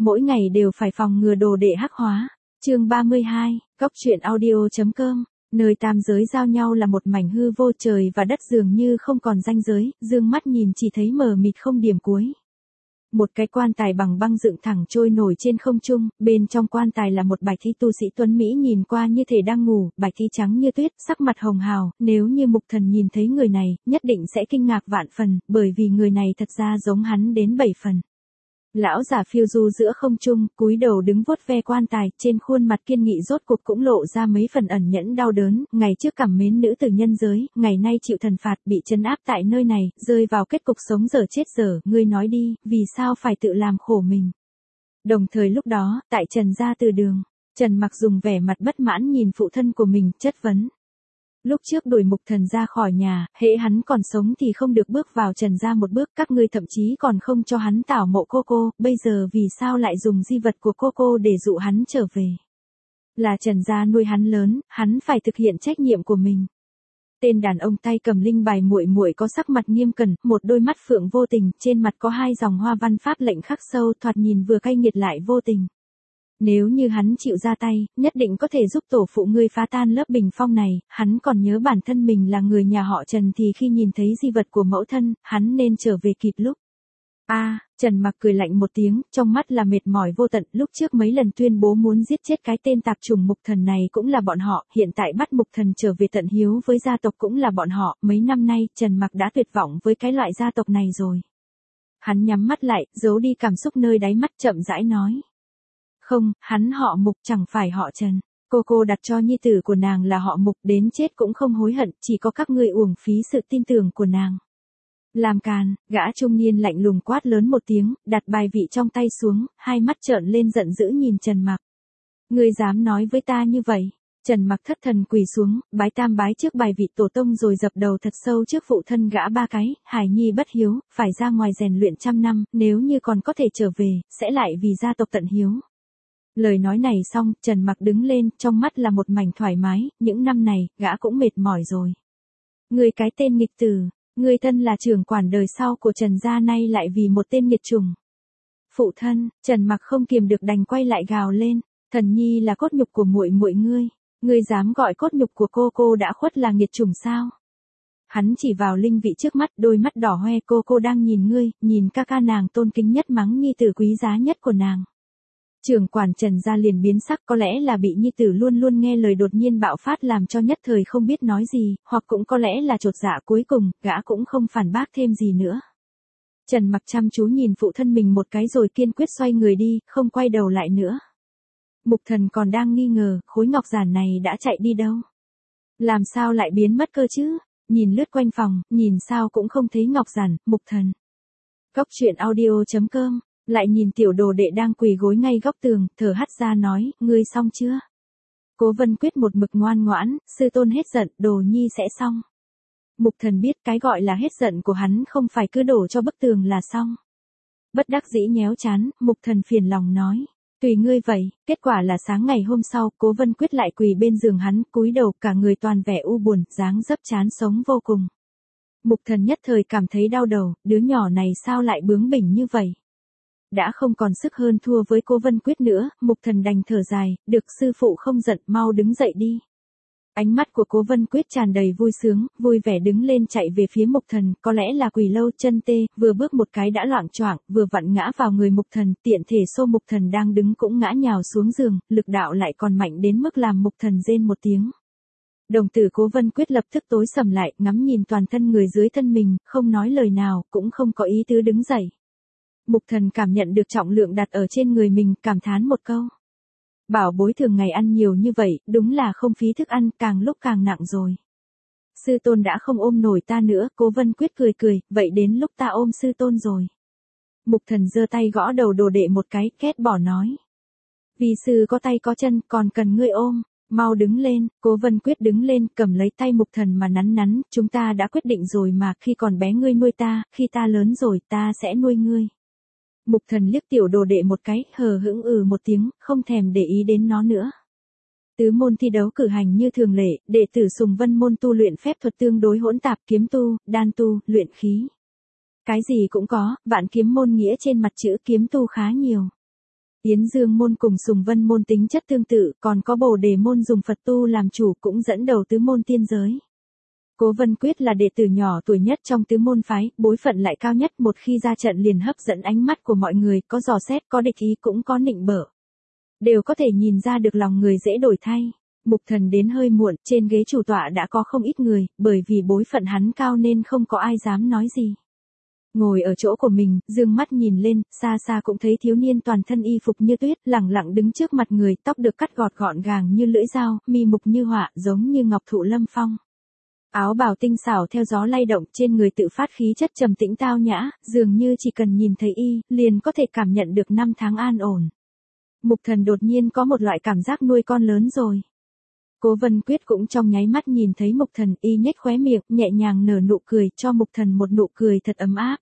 mỗi ngày đều phải phòng ngừa đồ đệ hắc hóa. Chương 32, Góc truyện audio.com. Nơi tam giới giao nhau là một mảnh hư vô, trời và đất dường như không còn ranh giới, dương mắt nhìn chỉ thấy mờ mịt không điểm cuối. Một cái quan tài bằng băng dựng thẳng trôi nổi trên không trung, bên trong quan tài là một bạch thi tu sĩ tuấn Mỹ nhìn qua như thể đang ngủ, bạch thi trắng như tuyết, sắc mặt hồng hào, nếu như Mục Thần nhìn thấy người này, nhất định sẽ kinh ngạc vạn phần, bởi vì người này thật ra giống hắn đến 7 phần. Lão giả phiêu du giữa không trung, cúi đầu đứng vuốt ve quan tài, trên khuôn mặt kiên nghị rốt cuộc cũng lộ ra mấy phần ẩn nhẫn đau đớn, ngày trước cảm mến nữ tử nhân giới, ngày nay chịu thần phạt, bị trấn áp tại nơi này, rơi vào kết cục sống dở chết dở, ngươi nói đi, vì sao phải tự làm khổ mình. Đồng thời lúc đó, tại Trần gia từ đường, Trần Mặc dùng vẻ mặt bất mãn nhìn phụ thân của mình, chất vấn. Lúc trước đuổi Mục Thần ra khỏi nhà, hễ hắn còn sống thì không được bước vào Trần gia một bước, các ngươi thậm chí còn không cho hắn tảo mộ cô, bây giờ vì sao lại dùng di vật của cô để dụ hắn trở về? Là Trần gia nuôi hắn lớn, hắn phải thực hiện trách nhiệm của mình. Tên đàn ông tay cầm linh bài muội muội có sắc mặt nghiêm cẩn, một đôi mắt phượng vô tình, trên mặt có hai dòng hoa văn pháp lệnh khắc sâu, thoạt nhìn vừa cay nghiệt lại vô tình. Nếu như hắn chịu ra tay, nhất định có thể giúp tổ phụ ngươi phá tan lớp bình phong này, hắn còn nhớ bản thân mình là người nhà họ Trần thì khi nhìn thấy di vật của mẫu thân, hắn nên trở về kịp lúc. Trần Mặc cười lạnh một tiếng, trong mắt là mệt mỏi vô tận, lúc trước mấy lần tuyên bố muốn giết chết cái tên tạp chủng Mục Thần này cũng là bọn họ, hiện tại bắt Mục Thần trở về tận hiếu với gia tộc cũng là bọn họ, mấy năm nay, Trần Mặc đã tuyệt vọng với cái loại gia tộc này rồi. Hắn nhắm mắt lại, giấu đi cảm xúc nơi đáy mắt, chậm rãi nói. Không, hắn họ Mục chẳng phải họ Trần. Cô đặt cho nhi tử của nàng là họ Mục, đến chết cũng không hối hận, chỉ có các ngươi uổng phí sự tin tưởng của nàng. Làm càn, gã trung niên lạnh lùng quát lớn một tiếng, đặt bài vị trong tay xuống, hai mắt trợn lên giận dữ nhìn Trần Mặc. Ngươi dám nói với ta như vậy? Trần Mặc thất thần quỳ xuống, bái tam bái trước bài vị tổ tông rồi dập đầu thật sâu trước phụ thân gã ba cái, hài nhi bất hiếu, phải ra ngoài rèn luyện 100 năm, nếu như còn có thể trở về, sẽ lại vì gia tộc tận hiếu. Lời nói này xong, Trần Mặc đứng lên, trong mắt là một mảnh thoải mái, những năm này, gã cũng mệt mỏi rồi. Ngươi cái tên nghịch tử, ngươi thân là trưởng quản đời sau của Trần gia nay lại vì một tên nghiệt chủng. Phụ thân, Trần Mặc không kiềm được đành quay lại gào lên, thần nhi là cốt nhục của muội muội ngươi dám gọi cốt nhục của cô đã khuất là nghiệt chủng sao? Hắn chỉ vào linh vị trước mắt, đôi mắt đỏ hoe, cô đang nhìn ngươi, nhìn ca nàng tôn kính nhất mắng nhi tử quý giá nhất của nàng. Trưởng quản Trần gia liền biến sắc, có lẽ là bị nhi tử luôn luôn nghe lời đột nhiên bạo phát làm cho nhất thời không biết nói gì, hoặc cũng có lẽ là chột dạ, cuối cùng, gã cũng không phản bác thêm gì nữa. Trần Mặc chăm chú nhìn phụ thân mình một cái rồi kiên quyết xoay người đi, không quay đầu lại nữa. Mục Thần còn đang nghi ngờ, khối ngọc giản này đã chạy đi đâu? Làm sao lại biến mất cơ chứ? Nhìn lướt quanh phòng, nhìn sao cũng không thấy ngọc giản, Mục Thần. Góc truyện audio.com. Lại nhìn tiểu đồ đệ đang quỳ gối ngay góc tường, thở hắt ra nói, ngươi xong chưa? Cố Vân Quyết một mực ngoan ngoãn, sư tôn hết giận, đồ nhi sẽ xong. Mục Thần biết cái gọi là hết giận của hắn không phải cứ đổ cho bức tường là xong. Bất đắc dĩ nhéo chán, Mục Thần phiền lòng nói, tùy ngươi vậy. Kết quả là sáng ngày hôm sau, Cố Vân Quyết lại quỳ bên giường hắn, cúi đầu, cả người toàn vẻ u buồn, dáng dấp chán sống vô cùng. Mục Thần nhất thời cảm thấy đau đầu, đứa nhỏ này sao lại bướng bỉnh như vậy? Đã không còn sức hơn thua với Cố Vân Quyết nữa, Mục Thần đành thở dài, được sư phụ không giận, mau đứng dậy đi. Ánh mắt của Cố Vân Quyết tràn đầy vui sướng, vui vẻ đứng lên chạy về phía Mục Thần, có lẽ là quỳ lâu chân tê, vừa bước một cái đã loạng choạng, vừa vặn ngã vào người Mục Thần, tiện thể xô Mục Thần đang đứng cũng ngã nhào xuống giường, lực đạo lại còn mạnh đến mức làm Mục Thần rên một tiếng. Đồng tử Cố Vân Quyết lập tức tối sầm lại, ngắm nhìn toàn thân người dưới thân mình, không nói lời nào, cũng không có ý tứ đứng dậy. Mục Thần cảm nhận được trọng lượng đặt ở trên người mình, cảm thán một câu. Bảo bối thường ngày ăn nhiều như vậy, đúng là không phí thức ăn, càng lúc càng nặng rồi. Sư tôn đã không ôm nổi ta nữa, Cố Vân Quyết cười, vậy đến lúc ta ôm sư tôn rồi. Mục Thần giơ tay gõ đầu đồ đệ một cái, ghét bỏ nói. Vì sư có tay có chân, còn cần ngươi ôm, mau đứng lên. Cố Vân Quyết đứng lên, cầm lấy tay Mục Thần mà nắn, chúng ta đã quyết định rồi mà, khi còn bé ngươi nuôi ta, khi ta lớn rồi ta sẽ nuôi ngươi. Mục Thần liếc tiểu đồ đệ một cái, hờ hững một tiếng, không thèm để ý đến nó nữa. Tứ môn thi đấu cử hành như thường lệ, đệ tử Sùng Vân môn tu luyện phép thuật tương đối hỗn tạp, kiếm tu, đan tu, luyện khí. Cái gì cũng có, Vạn Kiếm môn nghĩa trên mặt chữ kiếm tu khá nhiều. Yến Dương môn cùng Sùng Vân môn tính chất tương tự, còn có Bồ Đề môn dùng Phật tu làm chủ cũng dẫn đầu tứ môn tiên giới. Cố Vân Quyết là đệ tử nhỏ tuổi nhất trong tứ môn phái, bối phận lại cao nhất, một khi ra trận liền hấp dẫn ánh mắt của mọi người, có dò xét, có địch ý cũng có nịnh bợ. Đều có thể nhìn ra được lòng người dễ đổi thay. Mục Thần đến hơi muộn, trên ghế chủ tọa đã có không ít người, bởi vì bối phận hắn cao nên không có ai dám nói gì. Ngồi ở chỗ của mình, dương mắt nhìn lên, xa xa cũng thấy thiếu niên toàn thân y phục như tuyết, lẳng lặng đứng trước mặt người, tóc được cắt gọt gọn gàng như lưỡi dao, mi mục như họa, giống như ngọc thụ lâm phong. Áo bào tinh xảo theo gió lay động, trên người tự phát khí chất trầm tĩnh tao nhã, dường như chỉ cần nhìn thấy y, liền có thể cảm nhận được năm tháng an ổn. Mục Thần đột nhiên có một loại cảm giác nuôi con lớn rồi. Cố Vân Quyết cũng trong nháy mắt nhìn thấy Mục Thần, y nhếch khóe miệng, nhẹ nhàng nở nụ cười, cho Mục Thần một nụ cười thật ấm áp.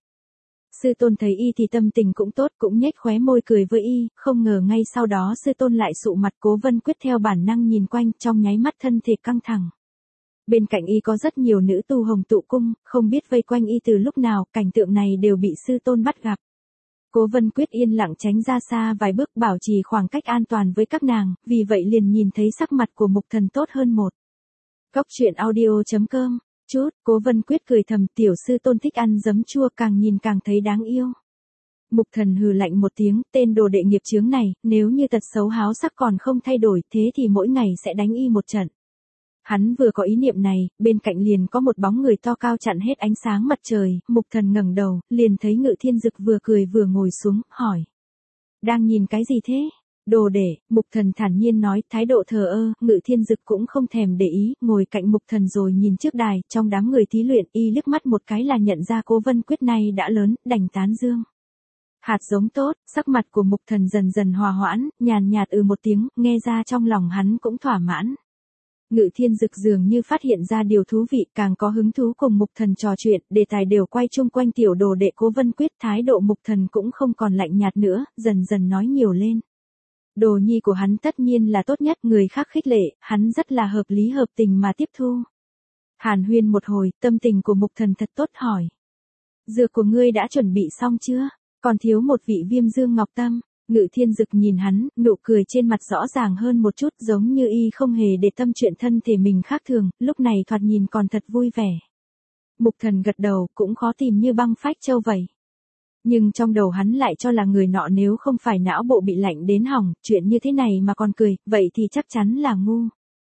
Sư tôn thấy y thì tâm tình cũng tốt, cũng nhếch khóe môi cười với y, không ngờ ngay sau đó sư tôn lại sụ mặt. Cố Vân Quyết theo bản năng nhìn quanh, trong nháy mắt thân thể căng thẳng. Bên cạnh y có rất nhiều nữ tu hồng tụ cung, không biết vây quanh y từ lúc nào, cảnh tượng này đều bị sư tôn bắt gặp. Cố Vân Quyết yên lặng tránh ra xa vài bước, bảo trì khoảng cách an toàn với các nàng, vì vậy liền nhìn thấy sắc mặt của Mục Thần tốt hơn một. Góc truyện audio.com. Chút, Cố Vân Quyết cười thầm, tiểu sư tôn thích ăn giấm chua, càng nhìn càng thấy đáng yêu. Mục Thần hừ lạnh một tiếng, tên đồ đệ nghiệp chướng này, nếu như tật xấu háo sắc còn không thay đổi, thế thì mỗi ngày sẽ đánh y một trận. Hắn vừa có ý niệm này, bên cạnh liền có một bóng người to cao chặn hết ánh sáng mặt trời, Mục Thần ngẩng đầu, liền thấy Ngự Thiên Dực vừa cười vừa ngồi xuống, hỏi. Đang nhìn cái gì thế? Đồ đệ, Mục Thần thản nhiên nói, thái độ thờ ơ. Ngự Thiên Dực cũng không thèm để ý, ngồi cạnh Mục Thần rồi nhìn trước đài, trong đám người thí luyện, y liếc mắt một cái là nhận ra Cố Vân Quyết này đã lớn, đành tán dương. Hạt giống tốt, sắc mặt của Mục Thần dần dần hòa hoãn, nhàn nhạt một tiếng, nghe ra trong lòng hắn cũng thỏa mãn. Ngự Thiên Dực dường như phát hiện ra điều thú vị, càng có hứng thú cùng Mục Thần trò chuyện, đề tài đều quay chung quanh tiểu đồ đệ Cố Vân Quyết, thái độ Mục Thần cũng không còn lạnh nhạt nữa, dần dần nói nhiều lên. Đồ nhi của hắn tất nhiên là tốt nhất, người khác khích lệ, hắn rất là hợp lý hợp tình mà tiếp thu. Hàn huyên một hồi, tâm tình của Mục Thần thật tốt, hỏi. Dược của ngươi đã chuẩn bị xong chưa? Còn thiếu một vị Viêm Dương Ngọc Tâm. Ngự Thiên Dực nhìn hắn, nụ cười trên mặt rõ ràng hơn một chút, giống như y không hề để tâm chuyện thân thể mình khác thường, lúc này thoạt nhìn còn thật vui vẻ. Mục Thần gật đầu, cũng khó tìm như băng phách châu vậy. Nhưng trong đầu hắn lại cho là người nọ nếu không phải não bộ bị lạnh đến hỏng, chuyện như thế này mà còn cười, vậy thì chắc chắn là ngu.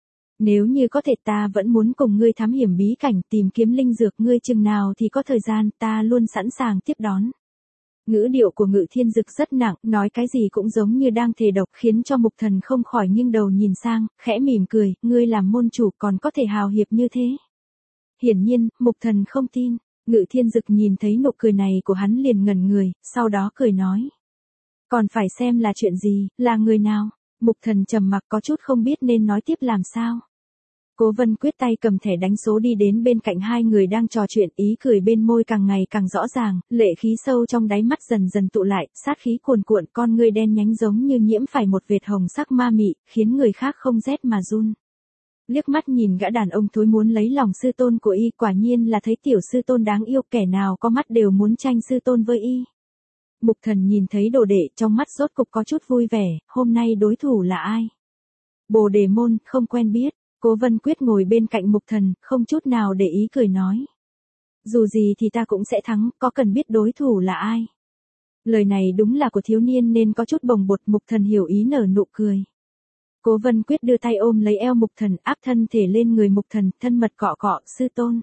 Nếu như có thể ta vẫn muốn cùng ngươi thám hiểm bí cảnh, tìm kiếm linh dược, ngươi chừng nào thì có thời gian, ta luôn sẵn sàng tiếp đón. Ngữ điệu của Ngự Thiên Dực rất nặng, nói cái gì cũng giống như đang thề độc, khiến cho Mục Thần không khỏi nghiêng đầu nhìn sang, khẽ mỉm cười, ngươi làm môn chủ còn có thể hào hiệp như thế. Hiển nhiên, Mục Thần không tin. Ngự Thiên Dực nhìn thấy nụ cười này của hắn liền ngẩn người, sau đó cười nói. Còn phải xem là chuyện gì, là người nào. Mục Thần trầm mặc, có chút không biết nên nói tiếp làm sao. Cố Vân Quyết tay cầm thẻ đánh số đi đến bên cạnh hai người đang trò chuyện, ý cười bên môi càng ngày càng rõ ràng, lệ khí sâu trong đáy mắt dần dần tụ lại, sát khí cuồn cuộn, con ngươi đen nhánh giống như nhiễm phải một vệt hồng sắc ma mị, khiến người khác không rét mà run. Liếc mắt nhìn gã đàn ông thối muốn lấy lòng sư tôn của y, quả nhiên là thấy tiểu sư tôn đáng yêu, kẻ nào có mắt đều muốn tranh sư tôn với y. Mục Thần nhìn thấy đồ đệ, trong mắt rốt cục có chút vui vẻ, hôm nay đối thủ là ai? Bồ Đề môn, không quen biết. Cố Vân Quyết ngồi bên cạnh Mục Thần, không chút nào để ý cười nói. Dù gì thì ta cũng sẽ thắng, có cần biết đối thủ là ai? Lời này đúng là của thiếu niên nên có chút bồng bột. Mục Thần hiểu ý nở nụ cười. Cố Vân Quyết đưa tay ôm lấy eo Mục Thần, áp thân thể lên người Mục Thần, thân mật cọ cọ, sư tôn.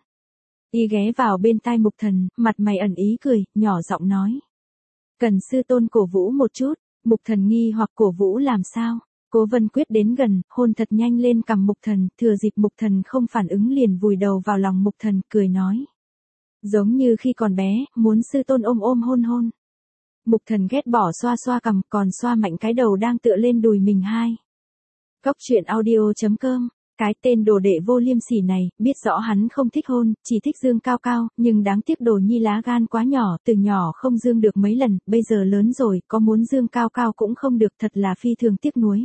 Y ghé vào bên tai Mục Thần, mặt mày ẩn ý cười, nhỏ giọng nói. Cần sư tôn cổ vũ một chút. Mục Thần nghi hoặc cổ vũ làm sao? Cố Vân Quyết đến gần, hôn thật nhanh lên cằm Mục Thần, thừa dịp Mục Thần không phản ứng liền vùi đầu vào lòng Mục Thần, cười nói. Giống như khi còn bé, muốn sư tôn ôm ôm hôn hôn. Mục Thần ghét bỏ xoa xoa cằm, còn xoa mạnh cái đầu đang tựa lên đùi mình hai. Góc truyện audio.com. Cái tên đồ đệ vô liêm sỉ này, biết rõ hắn không thích hôn, chỉ thích dương cao cao, nhưng đáng tiếc đồ nhi lá gan quá nhỏ, từ nhỏ không dương được mấy lần, bây giờ lớn rồi, có muốn dương cao cao cũng không được, thật là phi thường tiếc nuối.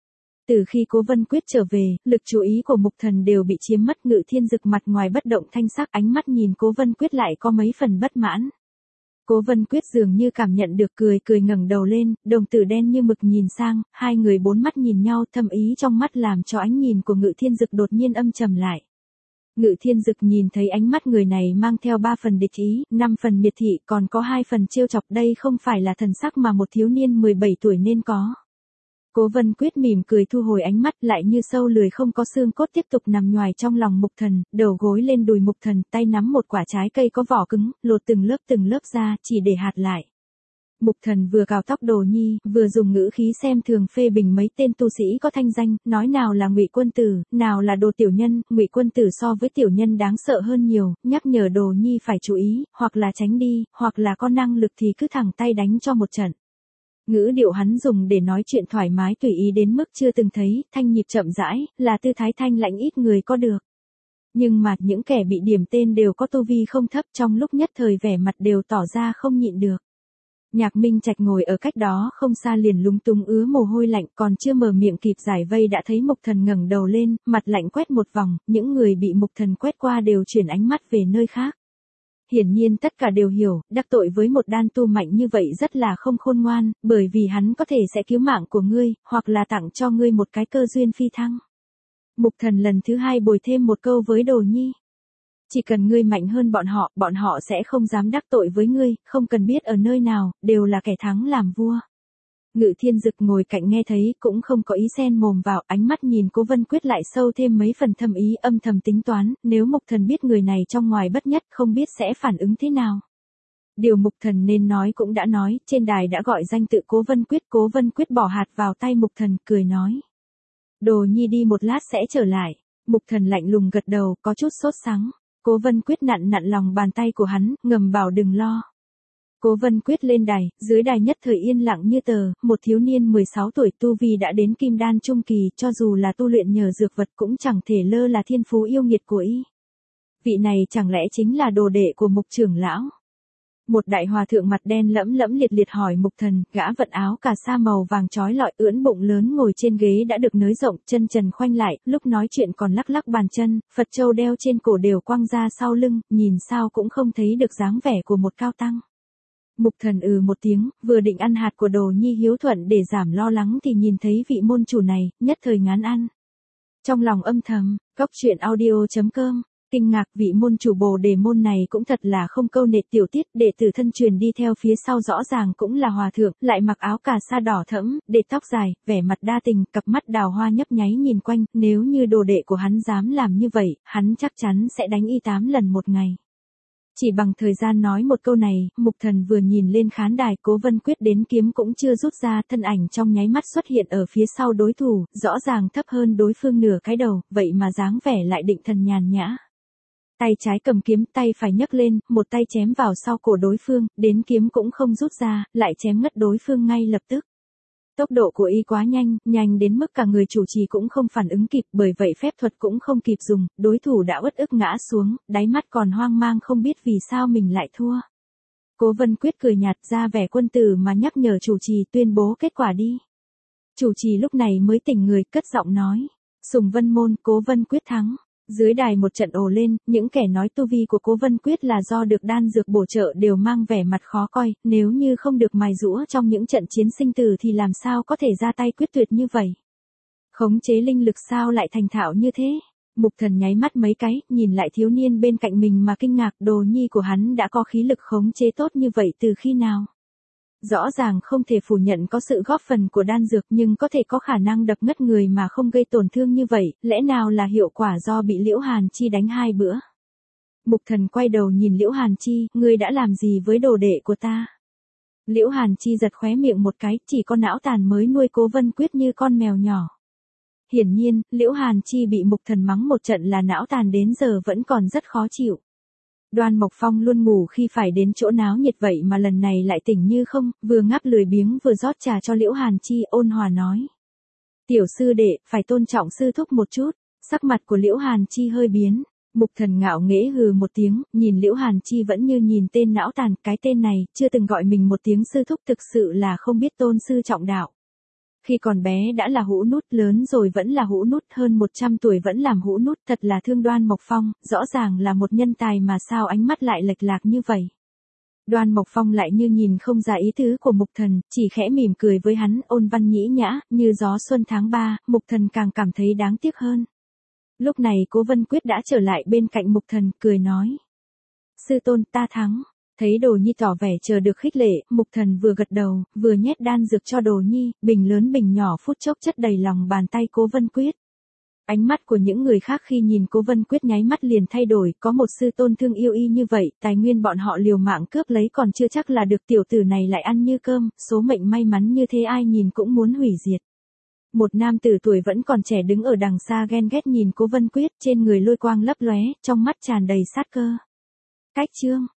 Từ khi Cố Vân Quyết trở về, lực chú ý của Mục Thần đều bị chiếm mất. Ngự Thiên Dực mặt ngoài bất động thanh sắc, ánh mắt nhìn Cố Vân Quyết lại có mấy phần bất mãn. Cố Vân Quyết dường như cảm nhận được cười cười ngẩng đầu lên, đồng tử đen như mực nhìn sang, hai người bốn mắt nhìn nhau thâm ý trong mắt làm cho ánh nhìn của Ngự Thiên Dực đột nhiên âm trầm lại. Ngự Thiên Dực nhìn thấy ánh mắt người này mang theo 3 phần địch ý, 5 phần miệt thị còn có 2 phần trêu chọc, đây không phải là thần sắc mà một thiếu niên 17 tuổi nên có. Cố Vân Quyết mỉm cười thu hồi ánh mắt lại như sâu lười không có xương cốt tiếp tục nằm nhoài trong lòng Mục Thần, đầu gối lên đùi Mục Thần, tay nắm một quả trái cây có vỏ cứng, lột từng lớp ra, chỉ để hạt lại. Mục Thần vừa cào tóc Đồ Nhi, vừa dùng ngữ khí xem thường phê bình mấy tên tu sĩ có thanh danh, nói nào là Ngụy Quân Tử, nào là Đồ tiểu nhân, Ngụy Quân Tử so với tiểu nhân đáng sợ hơn nhiều, nhắc nhở Đồ Nhi phải chú ý, hoặc là tránh đi, hoặc là có năng lực thì cứ thẳng tay đánh cho một trận. Ngữ điệu hắn dùng để nói chuyện thoải mái tùy ý đến mức chưa từng thấy, thanh nhịp chậm rãi, là tư thái thanh lãnh ít người có được. Nhưng mà những kẻ bị điểm tên đều có tu vi không thấp, trong lúc nhất thời vẻ mặt đều tỏ ra không nhịn được. Nhạc Minh Trạch ngồi ở cách đó không xa liền lúng túng ứa mồ hôi lạnh, còn chưa mở miệng kịp giải vây đã thấy Mục Thần ngẩng đầu lên, mặt lạnh quét một vòng, những người bị Mục Thần quét qua đều chuyển ánh mắt về nơi khác. Hiển nhiên tất cả đều hiểu, đắc tội với một đan tu mạnh như vậy rất là không khôn ngoan, bởi vì hắn có thể sẽ cứu mạng của ngươi, hoặc là tặng cho ngươi một cái cơ duyên phi thăng. Mục Thần lần thứ 2 bồi thêm một câu với Đồ Nhi. Chỉ cần ngươi mạnh hơn bọn họ sẽ không dám đắc tội với ngươi, không cần biết ở nơi nào, đều là kẻ thắng làm vua. Ngự Thiên Dực ngồi cạnh nghe thấy cũng không có ý xen mồm vào, ánh mắt nhìn Cố Vân Quyết lại sâu thêm mấy phần thâm ý, âm thầm tính toán, nếu Mục Thần biết người này trong ngoài bất nhất không biết sẽ phản ứng thế nào. Điều Mục Thần nên nói cũng đã nói, trên đài đã gọi danh tự Cố Vân Quyết bỏ hạt vào tay Mục Thần, cười nói. Đồ Nhi đi một lát sẽ trở lại. Mục Thần lạnh lùng gật đầu, có chút sốt sắng. Cố Vân Quyết nặn lòng bàn tay của hắn, ngầm bảo đừng lo. Cố Vân Quyết lên đài, dưới đài nhất thời yên lặng như tờ, một thiếu niên 16 tuổi tu vi đã đến kim đan trung kỳ, cho dù là tu luyện nhờ dược vật cũng chẳng thể lơ là thiên phú yêu nghiệt của y. Vị này chẳng lẽ chính là đồ đệ của Mục trưởng lão? Một đại hòa thượng mặt đen lẫm liệt hỏi Mục Thần, gã vận áo cà sa màu vàng chói lọi, ưỡn bụng lớn ngồi trên ghế đã được nới rộng, chân trần khoanh lại, lúc nói chuyện còn lắc bàn chân, Phật châu đeo trên cổ đều quăng ra sau lưng, nhìn sao cũng không thấy được dáng vẻ của một cao tăng. Mục Thần một tiếng, vừa định ăn hạt của Đồ Nhi hiếu thuận để giảm lo lắng thì nhìn thấy vị môn chủ này, nhất thời ngán ăn. Trong lòng âm thầm, goctruyện.audio.com, kinh ngạc vị môn chủ Bồ Đề môn này cũng thật là không câu nệ tiểu tiết, đệ tử thân truyền đi theo phía sau rõ ràng cũng là hòa thượng, lại mặc áo cà sa đỏ thẫm, để tóc dài, vẻ mặt đa tình, cặp mắt đào hoa nhấp nháy nhìn quanh, nếu như đồ đệ của hắn dám làm như vậy, hắn chắc chắn sẽ đánh y 8 lần một ngày. Chỉ bằng thời gian nói một câu này, Mục Thần vừa nhìn lên khán đài, Cố Vân Quyết đến kiếm cũng chưa rút ra, thân ảnh trong nháy mắt xuất hiện ở phía sau đối thủ, rõ ràng thấp hơn đối phương nửa cái đầu, vậy mà dáng vẻ lại định thần nhàn nhã. Tay trái cầm kiếm, tay phải nhấc lên, một tay chém vào sau cổ đối phương, đến kiếm cũng không rút ra, lại chém ngất đối phương ngay lập tức. Tốc độ của y quá nhanh đến mức cả người chủ trì cũng không phản ứng kịp, bởi vậy phép thuật cũng không kịp dùng, đối thủ đã uất ức ngã xuống, đáy mắt còn hoang mang không biết vì sao mình lại thua. Cố Vân Quyết cười nhạt ra vẻ quân tử mà nhắc nhở chủ trì tuyên bố kết quả đi. Chủ trì lúc này mới tỉnh người, cất giọng nói, Sùng Vân môn, Cố Vân Quyết thắng. Dưới đài một trận ồ lên, những kẻ nói tu vi của Cố Vân Quyết là do được đan dược bổ trợ đều mang vẻ mặt khó coi, nếu như không được mài giũa trong những trận chiến sinh tử thì làm sao có thể ra tay quyết tuyệt như vậy. Khống chế linh lực sao lại thành thạo như thế? Mục Thần nháy mắt mấy cái, nhìn lại thiếu niên bên cạnh mình mà kinh ngạc, Đồ Nhi của hắn đã có khí lực khống chế tốt như vậy từ khi nào? Rõ ràng không thể phủ nhận có sự góp phần của đan dược nhưng có thể có khả năng đập ngất người mà không gây tổn thương như vậy, lẽ nào là hiệu quả do bị Liễu Hàn Chi đánh 2 bữa? Mục Thần quay đầu nhìn Liễu Hàn Chi, ngươi đã làm gì với đồ đệ của ta? Liễu Hàn Chi giật khóe miệng một cái, chỉ có não tàn mới nuôi Cố Vân Quyết như con mèo nhỏ. Hiển nhiên, Liễu Hàn Chi bị Mục Thần mắng một trận là não tàn đến giờ vẫn còn rất khó chịu. Đoan Mộc Phong luôn ngủ khi phải đến chỗ náo nhiệt vậy mà lần này lại tỉnh như không, vừa ngáp lười biếng vừa rót trà cho Liễu Hàn Chi, ôn hòa nói. Tiểu sư đệ, phải tôn trọng sư thúc một chút. Sắc mặt của Liễu Hàn Chi hơi biến. Mục Thần ngạo nghễ hừ một tiếng, nhìn Liễu Hàn Chi vẫn như nhìn tên não tàn, cái tên này, chưa từng gọi mình một tiếng sư thúc thực sự là không biết tôn sư trọng đạo. Khi còn bé đã là hũ nút, lớn rồi vẫn là hũ nút, hơn 100 tuổi vẫn làm hũ nút, thật là thương Đoan Mộc Phong, rõ ràng là một nhân tài mà sao ánh mắt lại lệch lạc như vậy. Đoan Mộc Phong lại như nhìn không ra ý tứ của Mục Thần, chỉ khẽ mỉm cười với hắn, ôn văn nhĩ nhã, như gió xuân tháng 3, Mục Thần càng cảm thấy đáng tiếc hơn. Lúc này Cố Vân Quyết đã trở lại bên cạnh Mục Thần, cười nói. Sư tôn, ta thắng. Thấy Đồ Nhi tỏ vẻ chờ được khích lệ, Mục Thần vừa gật đầu, vừa nhét đan dược cho Đồ Nhi, bình lớn bình nhỏ phút chốc chất đầy lòng bàn tay Cố Vân Quyết. Ánh mắt của những người khác khi nhìn Cố Vân Quyết nháy mắt liền thay đổi, có một sư tôn thương yêu y như vậy, tài nguyên bọn họ liều mạng cướp lấy còn chưa chắc là được tiểu tử này lại ăn như cơm, số mệnh may mắn như thế ai nhìn cũng muốn hủy diệt. Một nam tử tuổi vẫn còn trẻ đứng ở đằng xa ghen ghét nhìn Cố Vân Quyết, trên người lôi quang lấp lóe, trong mắt tràn đầy sát cơ. Cách chương